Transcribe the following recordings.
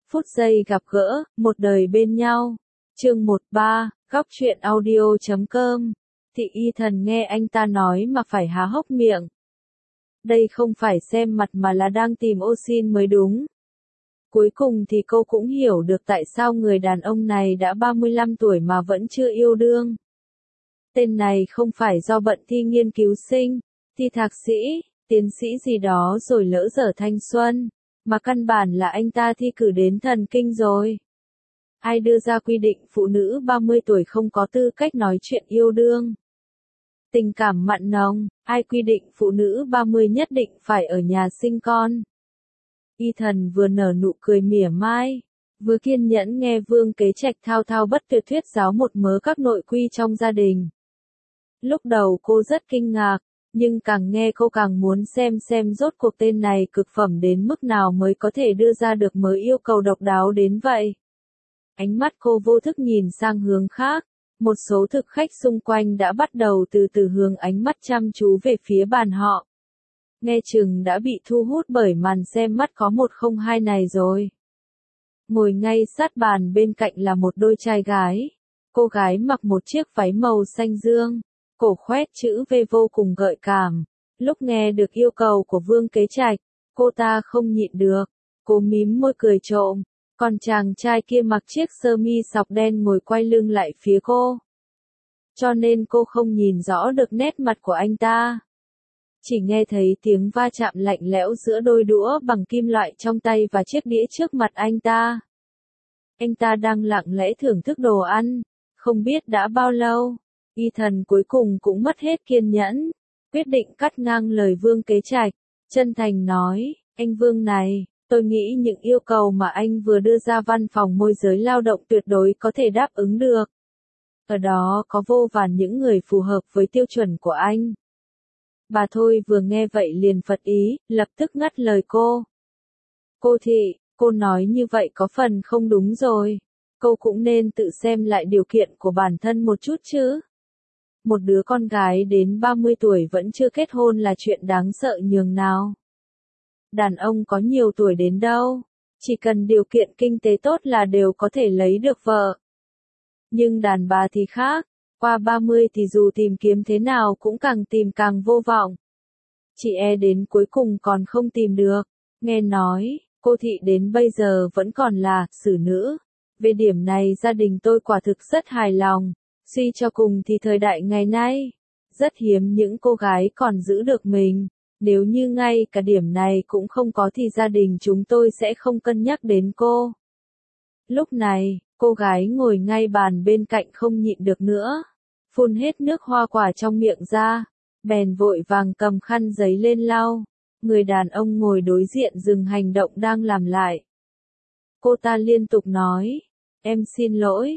Phút giây gặp gỡ, một đời bên nhau. Chương 13, góc truyện audio.com. Thị Y Thần nghe anh ta nói mà phải há hốc miệng. Đây không phải xem mặt mà là đang tìm ô xin mới đúng. Cuối cùng thì cô cũng hiểu được tại sao người đàn ông này đã 35 tuổi mà vẫn chưa yêu đương. Tên này không phải do bận thi nghiên cứu sinh, thi thạc sĩ, tiến sĩ gì đó rồi lỡ dở thanh xuân, mà căn bản là anh ta thi cử đến thần kinh rồi. Ai đưa ra quy định phụ nữ 30 tuổi không có tư cách nói chuyện yêu đương? Tình cảm mặn nồng, ai quy định phụ nữ 30 nhất định phải ở nhà sinh con? Y Thần vừa nở nụ cười mỉa mai, vừa kiên nhẫn nghe Vương Kế Trạch thao thao bất tuyệt thuyết giáo một mớ các nội quy trong gia đình. Lúc đầu cô rất kinh ngạc, nhưng càng nghe cô càng muốn xem rốt cuộc tên này cực phẩm đến mức nào mới có thể đưa ra được mớ yêu cầu độc đáo đến vậy. Ánh mắt cô vô thức nhìn sang hướng khác, một số thực khách xung quanh đã bắt đầu từ từ hướng ánh mắt chăm chú về phía bàn họ. Nghe chừng đã bị thu hút bởi màn xem mắt có 102 này rồi. Ngồi ngay sát bàn bên cạnh là một đôi trai gái. Cô gái mặc một chiếc váy màu xanh dương, cổ khoét chữ V vô cùng gợi cảm. Lúc nghe được yêu cầu của Vương Kế Trạch, cô ta không nhịn được, cô mím môi cười trộm. Còn chàng trai kia mặc chiếc sơ mi sọc đen ngồi quay lưng lại phía cô. Cho nên cô không nhìn rõ được nét mặt của anh ta. Chỉ nghe thấy tiếng va chạm lạnh lẽo giữa đôi đũa bằng kim loại trong tay và chiếc đĩa trước mặt anh ta. Anh ta đang lặng lẽ thưởng thức đồ ăn, không biết đã bao lâu. Y Thần cuối cùng cũng mất hết kiên nhẫn, quyết định cắt ngang lời Vương Kế Trạch, chân thành nói, anh Vương này, tôi nghĩ những yêu cầu mà anh vừa đưa ra văn phòng môi giới lao động tuyệt đối có thể đáp ứng được. Ở đó có vô vàn những người phù hợp với tiêu chuẩn của anh. Bà Thôi vừa nghe vậy liền phật ý, lập tức ngắt lời cô. Cô Thị, cô nói như vậy có phần không đúng rồi. Cô cũng nên tự xem lại điều kiện của bản thân một chút chứ. Một đứa con gái đến 30 tuổi vẫn chưa kết hôn là chuyện đáng sợ nhường nào. Đàn ông có nhiều tuổi đến đâu, chỉ cần điều kiện kinh tế tốt là đều có thể lấy được vợ. Nhưng đàn bà thì khác, qua 30 thì dù tìm kiếm thế nào cũng càng tìm càng vô vọng. Chị đến cuối cùng còn không tìm được. Nghe nói, cô Thị đến bây giờ vẫn còn là xử nữ. Về điểm này gia đình tôi quả thực rất hài lòng. Suy cho cùng thì thời đại ngày nay, rất hiếm những cô gái còn giữ được mình. Nếu như ngay cả điểm này cũng không có thì gia đình chúng tôi sẽ không cân nhắc đến cô. Lúc này, cô gái ngồi ngay bàn bên cạnh không nhịn được nữa. Phun hết nước hoa quả trong miệng ra, bèn vội vàng cầm khăn giấy lên lau. Người đàn ông ngồi đối diện dừng hành động đang làm lại. Cô ta liên tục nói, em xin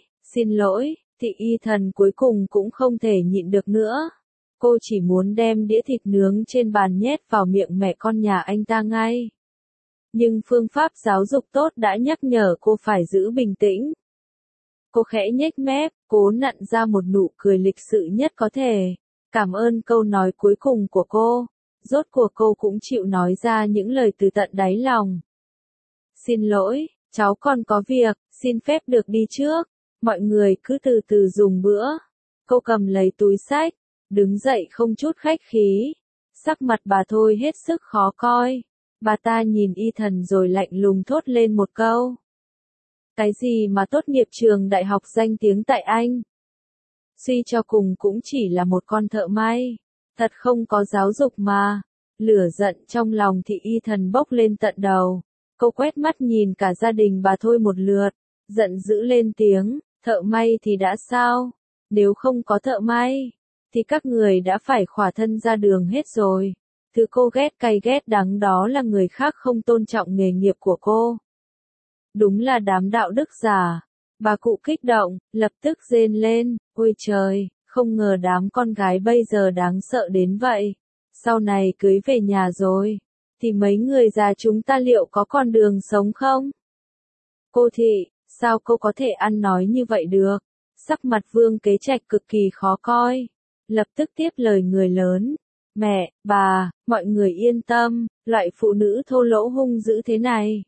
lỗi, Thị Y Thần cuối cùng cũng không thể nhịn được nữa. Cô chỉ muốn đem đĩa thịt nướng trên bàn nhét vào miệng mẹ con nhà anh ta ngay. Nhưng phương pháp giáo dục tốt đã nhắc nhở cô phải giữ bình tĩnh. Cô khẽ nhếch mép, cố nặn ra một nụ cười lịch sự nhất có thể. Cảm ơn câu nói cuối cùng của cô. Rốt cuộc cô cũng chịu nói ra những lời từ tận đáy lòng. Xin lỗi, cháu còn có việc, xin phép được đi trước. Mọi người cứ từ từ dùng bữa. Cô cầm lấy túi xách, đứng dậy không chút khách khí. Sắc mặt bà Thôi hết sức khó coi. Bà ta nhìn Y Thần rồi lạnh lùng thốt lên một câu. Cái gì mà tốt nghiệp trường đại học danh tiếng tại Anh? Suy cho cùng cũng chỉ là một con thợ may. Thật không có giáo dục mà. Lửa giận trong lòng Thị Y Thần bốc lên tận đầu. Cô quét mắt nhìn cả gia đình bà Thôi một lượt. Giận dữ lên tiếng, thợ may thì đã sao? Nếu không có thợ may, thì các người đã phải khỏa thân ra đường hết rồi. Thứ cô ghét cay ghét đắng đó là người khác không tôn trọng nghề nghiệp của cô. Đúng là đám đạo đức giả. Bà cụ kích động, lập tức rên lên, ôi trời, không ngờ đám con gái bây giờ đáng sợ đến vậy. Sau này cưới về nhà rồi, thì mấy người già chúng ta liệu có con đường sống không? Cô Thị, sao cô có thể ăn nói như vậy được? Sắc mặt Vương Kế Trạch cực kỳ khó coi. Lập tức tiếp lời người lớn. Mẹ, bà, mọi người yên tâm, loại phụ nữ thô lỗ hung dữ thế này.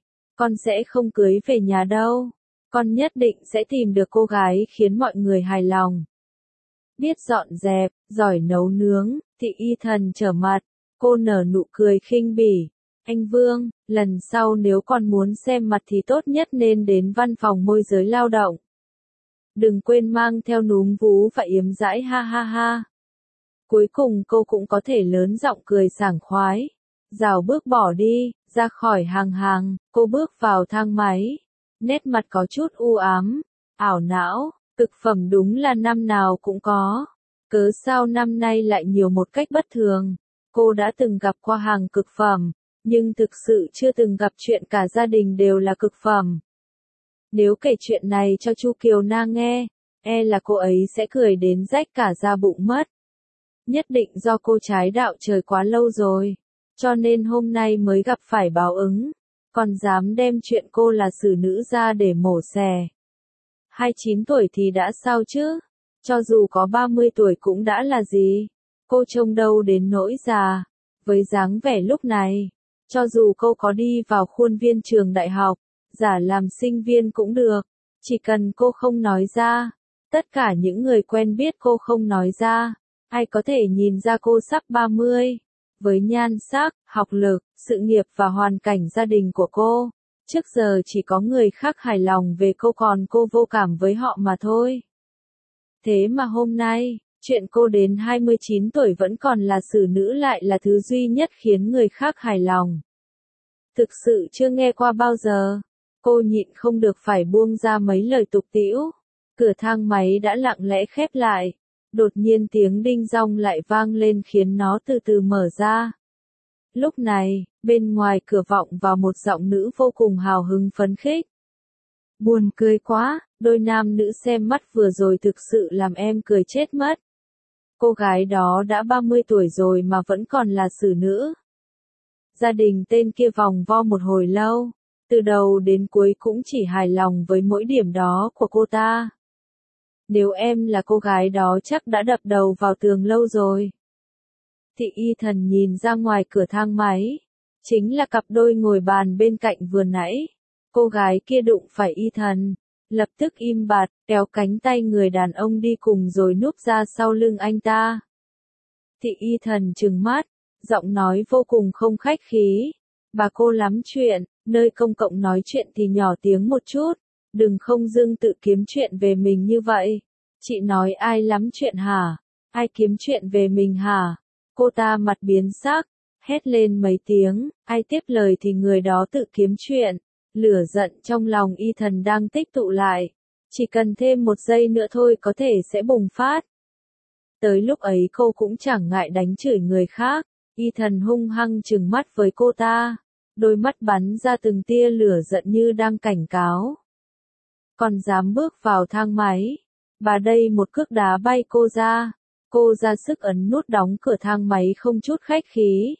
con sẽ không cưới về nhà đâu. Con nhất định sẽ tìm được cô gái khiến mọi người hài lòng. Biết dọn dẹp, giỏi nấu nướng, Thị Y Thần trở mặt, cô nở nụ cười khinh bỉ. Anh Vương, lần sau nếu con muốn xem mặt thì tốt nhất nên đến văn phòng môi giới lao động. Đừng quên mang theo núm vú và yếm dãi ha ha ha. Cuối cùng cô cũng có thể lớn giọng cười sảng khoái. Rào bước bỏ đi, ra khỏi hàng, cô bước vào thang máy. Nét mặt có chút u ám, ảo não, thực phẩm đúng là năm nào cũng có. Cớ sao năm nay lại nhiều một cách bất thường. Cô đã từng gặp qua hàng cực phẩm, nhưng thực sự chưa từng gặp chuyện cả gia đình đều là cực phẩm. Nếu kể chuyện này cho Chu Kiều Na nghe, là cô ấy sẽ cười đến rách cả da bụng mất. Nhất định do cô trái đạo trời quá lâu rồi, cho nên hôm nay mới gặp phải báo ứng, còn dám đem chuyện cô là xử nữ ra để mổ xẻ. 29 tuổi thì đã sao chứ, cho dù có 30 tuổi cũng đã là gì, cô trông đâu đến nỗi già, với dáng vẻ lúc này, cho dù cô có đi vào khuôn viên trường đại học, giả làm sinh viên cũng được, chỉ cần cô không nói ra, tất cả những người quen biết cô không nói ra, ai có thể nhìn ra cô sắp 30. Với nhan sắc, học lực, sự nghiệp và hoàn cảnh gia đình của cô, trước giờ chỉ có người khác hài lòng về cô còn cô vô cảm với họ mà thôi. Thế mà hôm nay, chuyện cô đến 29 tuổi vẫn còn là xử nữ lại là thứ duy nhất khiến người khác hài lòng. Thực sự chưa nghe qua bao giờ. Cô nhịn không được phải buông ra mấy lời tục tĩu. Cửa thang máy đã lặng lẽ khép lại. Đột nhiên tiếng đinh dong lại vang lên khiến nó từ từ mở ra. Lúc này, bên ngoài cửa vọng vào một giọng nữ vô cùng hào hứng phấn khích. Buồn cười quá, đôi nam nữ xem mắt vừa rồi thực sự làm em cười chết mất. Cô gái đó đã 30 tuổi rồi mà vẫn còn là xử nữ. Gia đình tên kia vòng vo một hồi lâu, từ đầu đến cuối cũng chỉ hài lòng với mỗi điểm đó của cô ta. Nếu em là cô gái đó chắc đã đập đầu vào tường lâu rồi. Thị Y Thần nhìn ra ngoài cửa thang máy. Chính là cặp đôi ngồi bàn bên cạnh vừa nãy. Cô gái kia đụng phải Y Thần. Lập tức im bặt, kéo cánh tay người đàn ông đi cùng rồi núp ra sau lưng anh ta. Thị Y Thần trừng mắt, giọng nói vô cùng không khách khí. Bà cô lắm chuyện, nơi công cộng nói chuyện thì nhỏ tiếng một chút. Đừng không dưng tự kiếm chuyện về mình như vậy. Chị nói ai lắm chuyện hả? Ai kiếm chuyện về mình hả? Cô ta mặt biến sắc, hét lên mấy tiếng, ai tiếp lời thì người đó tự kiếm chuyện. Lửa giận trong lòng Y Thần đang tích tụ lại. Chỉ cần thêm một giây nữa thôi có thể sẽ bùng phát. Tới lúc ấy cô cũng chẳng ngại đánh chửi người khác. Y Thần hung hăng trừng mắt với cô ta. Đôi mắt bắn ra từng tia lửa giận như đang cảnh cáo. Còn dám bước vào thang máy. Bà đây một cước đá bay cô ra. Cô ra sức ấn nút đóng cửa thang máy không chút khách khí.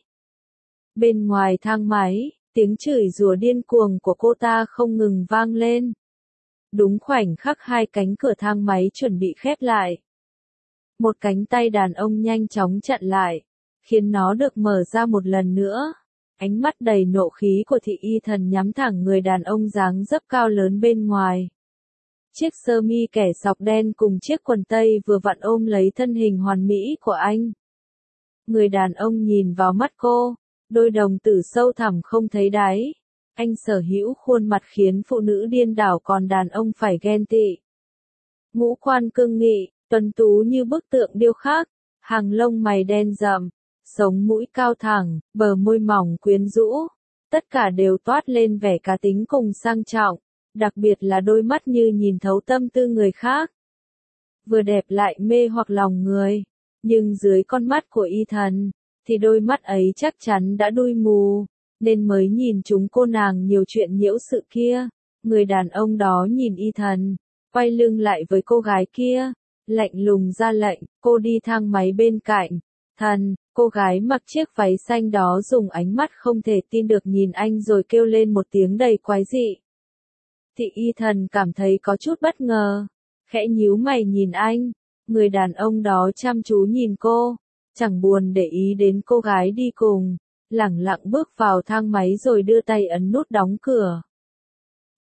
Bên ngoài thang máy, tiếng chửi rủa điên cuồng của cô ta không ngừng vang lên. Đúng khoảnh khắc hai cánh cửa thang máy chuẩn bị khép lại. Một cánh tay đàn ông nhanh chóng chặn lại, khiến nó được mở ra một lần nữa. Ánh mắt đầy nộ khí của Thị Y Thần nhắm thẳng người đàn ông dáng dấp cao lớn bên ngoài. Chiếc sơ mi kẻ sọc đen cùng chiếc quần tây vừa vặn ôm lấy thân hình hoàn mỹ của anh. Người đàn ông nhìn vào mắt cô, đôi đồng tử sâu thẳm không thấy đáy. Anh sở hữu khuôn mặt khiến phụ nữ điên đảo còn đàn ông phải ghen tị. Ngũ quan cương nghị, tuấn tú như bức tượng điêu khắc, hàng lông mày đen rậm, sống mũi cao thẳng, bờ môi mỏng quyến rũ. Tất cả đều toát lên vẻ cá tính cùng sang trọng. Đặc biệt là đôi mắt như nhìn thấu tâm tư người khác. Vừa đẹp lại mê hoặc lòng người. Nhưng dưới con mắt của Y Thần, thì đôi mắt ấy chắc chắn đã đui mù, nên mới nhìn chúng cô nàng nhiều chuyện nhiễu sự kia. Người đàn ông đó nhìn Y Thần, quay lưng lại với cô gái kia, lạnh lùng ra lệnh, cô đi thang máy bên cạnh. Thần, cô gái mặc chiếc váy xanh đó dùng ánh mắt không thể tin được nhìn anh rồi kêu lên một tiếng đầy quái dị. Thị Y Thần cảm thấy có chút bất ngờ, khẽ nhíu mày nhìn anh, người đàn ông đó chăm chú nhìn cô, chẳng buồn để ý đến cô gái đi cùng, lẳng lặng bước vào thang máy rồi đưa tay ấn nút đóng cửa.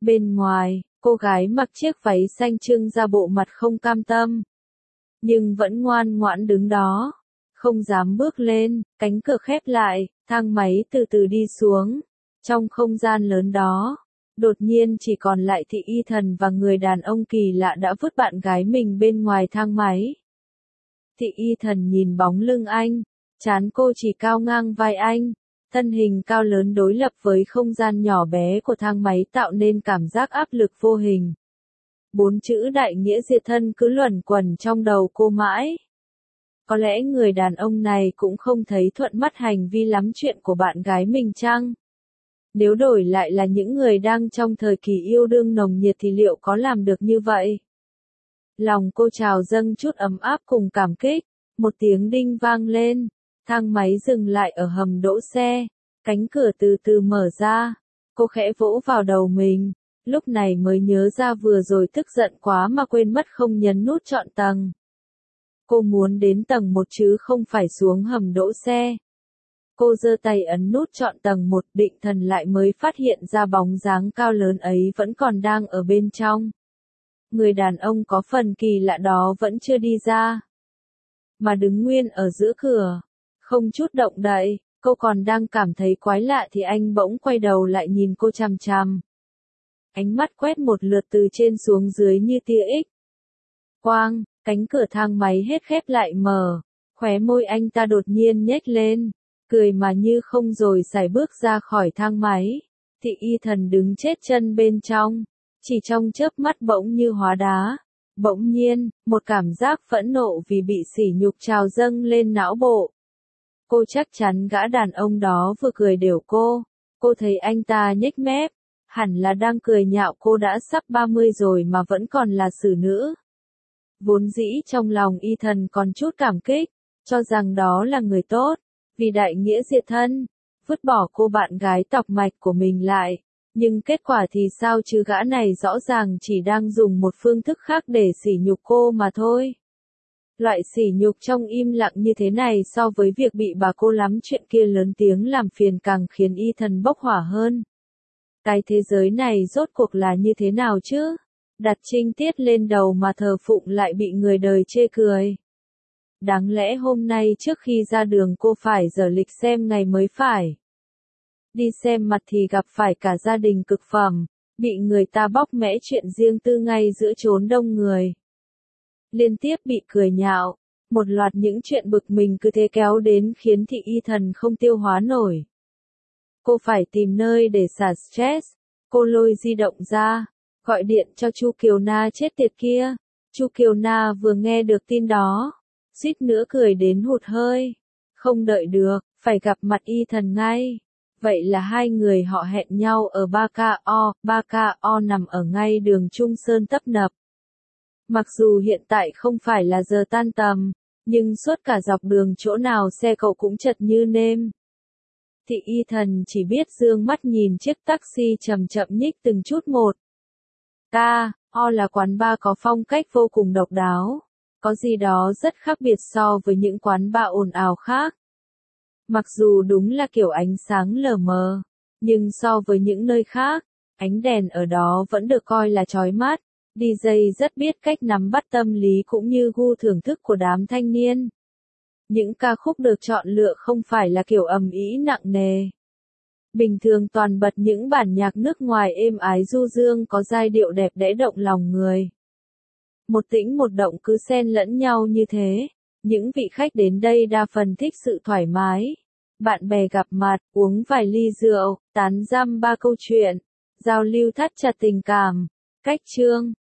Bên ngoài, cô gái mặc chiếc váy xanh trưng ra bộ mặt không cam tâm. Nhưng vẫn ngoan ngoãn đứng đó. Không dám bước lên, cánh cửa khép lại, thang máy từ từ đi xuống. Trong không gian lớn đó, đột nhiên chỉ còn lại Thị Y Thần và người đàn ông kỳ lạ đã vứt bạn gái mình bên ngoài thang máy. Thị Y Thần nhìn bóng lưng anh, trán cô chỉ cao ngang vai anh, thân hình cao lớn đối lập với không gian nhỏ bé của thang máy tạo nên cảm giác áp lực vô hình. 4 chữ đại nghĩa diệt thân cứ luẩn quẩn trong đầu cô mãi. Có lẽ người đàn ông này cũng không thấy thuận mắt hành vi lắm chuyện của bạn gái mình chăng? Nếu đổi lại là những người đang trong thời kỳ yêu đương nồng nhiệt thì liệu có làm được như vậy? Lòng cô trào dâng chút ấm áp cùng cảm kích, một tiếng đinh vang lên, thang máy dừng lại ở hầm đỗ xe, cánh cửa từ từ mở ra, cô khẽ vỗ vào đầu mình, lúc này mới nhớ ra vừa rồi tức giận quá mà quên mất không nhấn nút chọn tầng. Cô muốn đến tầng 1 chứ không phải xuống hầm đỗ xe. Cô giơ tay ấn nút chọn tầng 1 định thần lại mới phát hiện ra bóng dáng cao lớn ấy vẫn còn đang ở bên trong. Người đàn ông có phần kỳ lạ đó vẫn chưa đi ra, mà đứng nguyên ở giữa cửa, không chút động đậy. Cô còn đang cảm thấy quái lạ thì anh bỗng quay đầu lại nhìn cô chằm chằm. Ánh mắt quét một lượt từ trên xuống dưới như tia X quang, cánh cửa thang máy hết khép lại mở, khóe môi anh ta đột nhiên nhếch lên, cười mà như không rồi sải bước ra khỏi thang máy. Thị Y Thần đứng chết chân bên trong, chỉ trong chớp mắt bỗng như hóa đá. Bỗng nhiên, một cảm giác phẫn nộ vì bị sỉ nhục trào dâng lên não bộ. Cô chắc chắn gã đàn ông đó vừa cười đểu cô. Cô thấy anh ta nhếch mép, hẳn là đang cười nhạo cô đã sắp 30 rồi mà vẫn còn là xử nữ. Vốn dĩ trong lòng Y Thần còn chút cảm kích, cho rằng đó là người tốt, vì đại nghĩa diệt thân, vứt bỏ cô bạn gái tọc mạch của mình lại. Nhưng kết quả thì sao chứ, gã này rõ ràng chỉ đang dùng một phương thức khác để sỉ nhục cô mà thôi. Loại sỉ nhục trong im lặng như thế này so với việc bị bà cô lắm chuyện kia lớn tiếng làm phiền càng khiến Y Thần bốc hỏa hơn. Cái thế giới này rốt cuộc là như thế nào chứ? Đặt trinh tiết lên đầu mà thờ phụng lại bị người đời chê cười. Đáng lẽ hôm nay trước khi ra đường cô phải dở lịch xem ngày mới phải. Đi xem mặt thì gặp phải cả gia đình cực phẩm, bị người ta bóc mẽ chuyện riêng tư ngay giữa chốn đông người. Liên tiếp bị cười nhạo, một loạt những chuyện bực mình cứ thế kéo đến khiến Thị Y Thần không tiêu hóa nổi. Cô phải tìm nơi để xả stress, cô lôi di động ra, gọi điện cho Chu Kiều Na chết tiệt kia. Chu Kiều Na vừa nghe được tin đó, suýt nữa cười đến hụt hơi. Không đợi được, phải gặp mặt Y Thần ngay. Vậy là hai người họ hẹn nhau ở 3KO, 3KO nằm ở ngay đường Trung Sơn tấp nập. Mặc dù hiện tại không phải là giờ tan tầm, nhưng suốt cả dọc đường chỗ nào xe cộ cũng chật như nêm. Thị Y Thần chỉ biết dương mắt nhìn chiếc taxi chậm chậm nhích từng chút một. KO là quán bar có phong cách vô cùng độc đáo, có gì đó rất khác biệt so với những quán bar ồn ào khác. Mặc dù đúng là kiểu ánh sáng lờ mờ, nhưng so với những nơi khác, ánh đèn ở đó vẫn được coi là chói mắt. DJ rất biết cách nắm bắt tâm lý cũng như gu thưởng thức của đám thanh niên. Những ca khúc được chọn lựa không phải là kiểu ầm ĩ nặng nề. Bình thường toàn bật những bản nhạc nước ngoài êm ái du dương có giai điệu đẹp đẽ động lòng người. Một tĩnh một động cứ xen lẫn nhau như thế. Những vị khách đến đây đa phần thích sự thoải mái. Bạn bè gặp mặt, uống vài ly rượu, tán dăm ba câu chuyện, giao lưu thắt chặt tình cảm. Cách chương